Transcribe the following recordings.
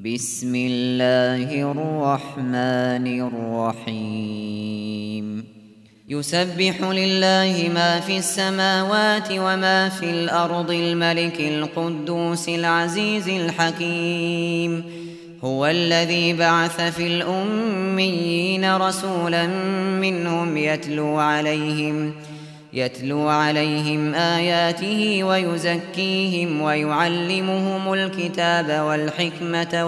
بسم الله الرحمن الرحيم يسبح لله ما في السماوات وما في الأرض الملك القدوس العزيز الحكيم هو الذي بعث في الأميين رسولا منهم يتلو عليهم آياته ويزكيهم ويعلمهم الكتاب والحكمة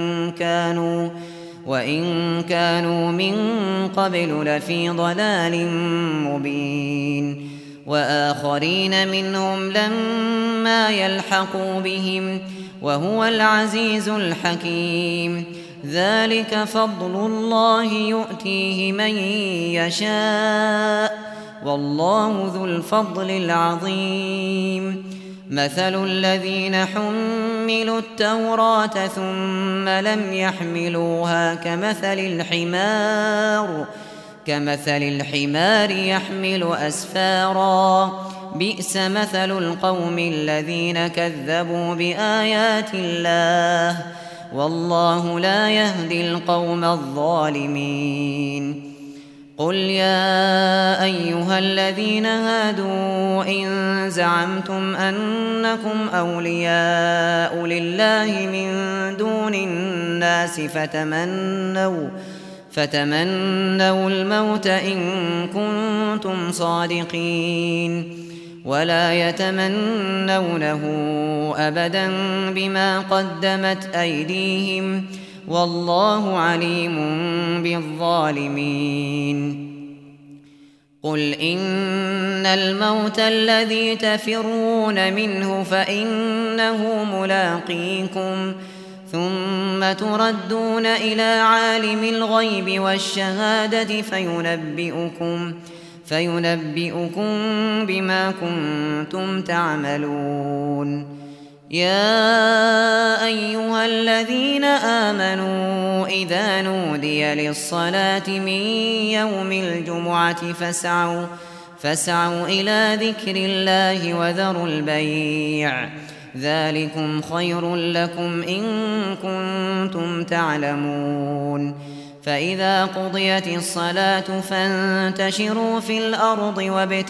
وإن كانوا من قبل لفي ضلال مبين وآخرين منهم لما يلحقوا بهم وهو العزيز الحكيم ذلك فضل الله يؤتيه من يشاء والله ذو الفضل العظيم مثل الذين حملوا التوراة ثم لم يحملوها كمثل الحمار يحمل أسفارا بئس مثل القوم الذين كذبوا بآيات الله والله لا يهدي القوم الظالمين قل يا أيها الذين هادوا إن زعمتم أنكم أولياء لله من دون الناس فتمنوا الموت إن كنتم صادقين ولا يتمنونه أبدا بما قدمت أيديهم والله عليم بالظالمين قل إن الموت الذي تفرون منه فإنه ملاقيكم ثم تردون إلى عالم الغيب والشهادة فينبئكم بما كنتم تعملون يا أيها الذين آمنوا إذا نودي للصلاة من يوم الجمعة فاسعوا إلى ذكر الله وذروا البيع ذلكم خير لكم إن كنتم تعلمون فإذا قضيت الصلاة فانتشروا في الأرض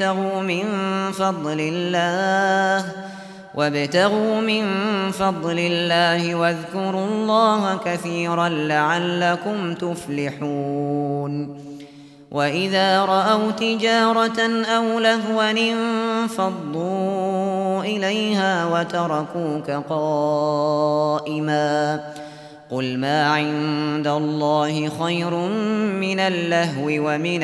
وابتغوا من فضل الله واذكروا الله كثيرا لعلكم تفلحون وإذا رأوا تجارة أو لهوا انفضوا إليها وتركوك قائما قل ما عند الله خير من اللهو ومن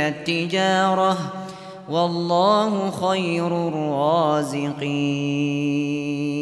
التجارة والله خير الرازقين